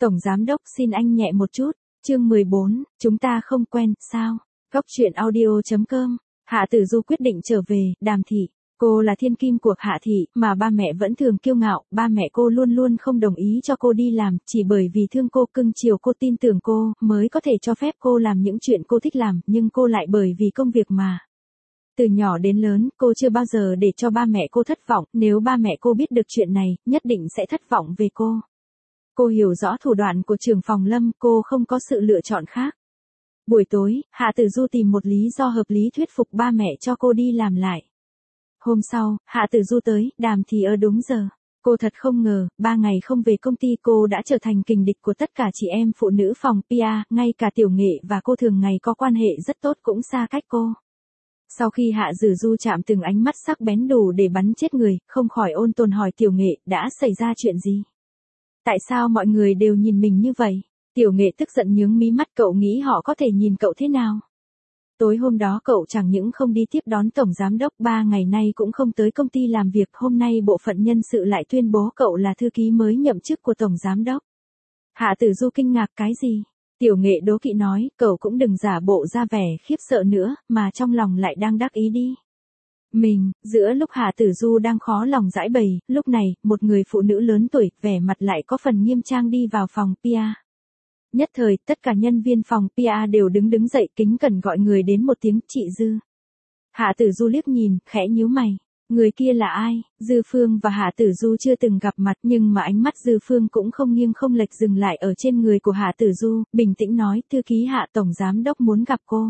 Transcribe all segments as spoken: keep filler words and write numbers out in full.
Tổng giám đốc xin anh nhẹ một chút. Chương mười bốn, chúng ta không quen, sao? Góc truyện audio chấm com. Hạ Tử Du quyết định trở về, Đàm thị. Cô là thiên kim của Hạ thị, mà ba mẹ vẫn thường kiêu ngạo, ba mẹ cô luôn luôn không đồng ý cho cô đi làm, chỉ bởi vì thương cô, cưng chiều cô, tin tưởng cô, mới có thể cho phép cô làm những chuyện cô thích làm, nhưng cô lại bởi vì công việc mà. Từ nhỏ đến lớn, cô chưa bao giờ để cho ba mẹ cô thất vọng, nếu ba mẹ cô biết được chuyện này, nhất định sẽ thất vọng về cô. Cô hiểu rõ thủ đoạn của trưởng phòng Lâm, cô không có sự lựa chọn khác. Buổi tối, Hạ Tử Du tìm một lý do hợp lý thuyết phục ba mẹ cho cô đi làm lại. Hôm sau, Hạ Tử Du tới, Đàm thì ở đúng giờ. Cô thật không ngờ, ba ngày không về công ty cô đã trở thành kình địch của tất cả chị em phụ nữ phòng pê e, ngay cả Tiểu Nghệ và cô thường ngày có quan hệ rất tốt cũng xa cách cô. Sau khi Hạ Tử Du chạm từng ánh mắt sắc bén đủ để bắn chết người, không khỏi ôn tồn hỏi Tiểu Nghệ đã xảy ra chuyện gì? Tại sao mọi người đều nhìn mình như vậy? Tiểu Nghệ tức giận nhướng mí mắt, cậu nghĩ họ có thể nhìn cậu thế nào? Tối hôm đó cậu chẳng những không đi tiếp đón tổng giám đốc, ba ngày nay cũng không tới công ty làm việc, hôm nay bộ phận nhân sự lại tuyên bố cậu là thư ký mới nhậm chức của tổng giám đốc. Hạ Tử Du kinh ngạc, cái gì? Tiểu Nghệ đố kỵ nói, cậu cũng đừng giả bộ ra vẻ khiếp sợ nữa, mà trong lòng lại đang đắc ý đi. Mình, giữa lúc Hạ Tử Du đang khó lòng giải bày, lúc này, một người phụ nữ lớn tuổi, vẻ mặt lại có phần nghiêm trang đi vào phòng pê e. Nhất thời, tất cả nhân viên phòng pê e đều đứng đứng dậy, kính cẩn gọi người đến một tiếng, chị Dư. Hạ Tử Du liếc nhìn, khẽ nhíu mày. Người kia là ai? Dư Phương và Hạ Tử Du chưa từng gặp mặt, nhưng mà ánh mắt Dư Phương cũng không nghiêng không lệch dừng lại ở trên người của Hạ Tử Du, bình tĩnh nói, thư ký Hạ tổng giám đốc muốn gặp cô.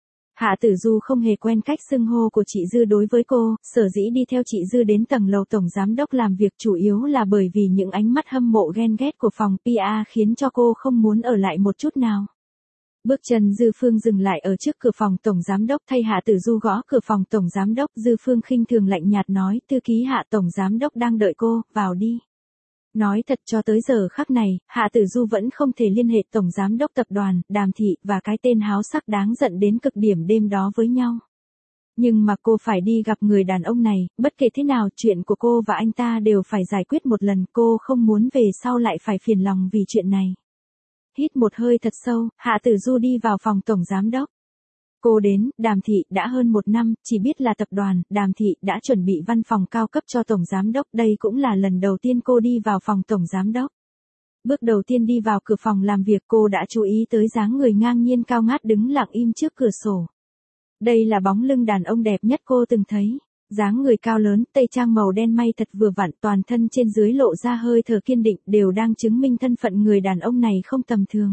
Hạ Tử Du không hề quen cách xưng hô của chị Dư đối với cô, sở dĩ đi theo chị Dư đến tầng lầu tổng giám đốc làm việc chủ yếu là bởi vì những ánh mắt hâm mộ ghen ghét của phòng pê e khiến cho cô không muốn ở lại một chút nào. Bước chân Dư Phương dừng lại ở trước cửa phòng tổng giám đốc, thay Hạ Tử Du gõ cửa phòng tổng giám đốc, Dư Phương khinh thường lạnh nhạt nói, thư ký Hạ tổng giám đốc đang đợi cô, vào đi. Nói thật, cho tới giờ khắc này, Hạ Tử Du vẫn không thể liên hệ tổng giám đốc tập đoàn, Đàm thị, và cái tên háo sắc đáng giận đến cực điểm đêm đó với nhau. Nhưng mà cô phải đi gặp người đàn ông này, bất kể thế nào, chuyện của cô và anh ta đều phải giải quyết một lần, cô không muốn về sau lại phải phiền lòng vì chuyện này. Hít một hơi thật sâu, Hạ Tử Du đi vào phòng tổng giám đốc. Cô đến, Đàm thị, đã hơn một năm, chỉ biết là tập đoàn, Đàm thị, đã chuẩn bị văn phòng cao cấp cho tổng giám đốc, đây cũng là lần đầu tiên cô đi vào phòng tổng giám đốc. Bước đầu tiên đi vào cửa phòng làm việc, cô đã chú ý tới dáng người ngang nhiên cao ngát đứng lặng im trước cửa sổ. Đây là bóng lưng đàn ông đẹp nhất cô từng thấy. Dáng người cao lớn, tây trang màu đen may thật vừa vặn, toàn thân trên dưới lộ ra hơi thở kiên định, đều đang chứng minh thân phận người đàn ông này không tầm thường.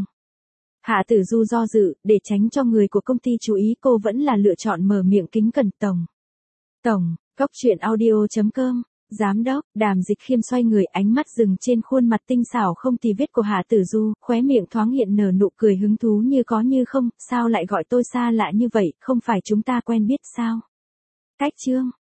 Hạ Tử Du do dự, để tránh cho người của công ty chú ý, cô vẫn là lựa chọn mở miệng kính cẩn, tổng. Tổng, góc truyện audio chấm com. Giám đốc, Đàm Dịch Khiêm xoay người, ánh mắt dừng trên khuôn mặt tinh xảo không tì vết của Hạ Tử Du, khóe miệng thoáng hiện nở nụ cười hứng thú như có như không, sao lại gọi tôi xa lạ như vậy, không phải chúng ta quen biết sao? Cách chương.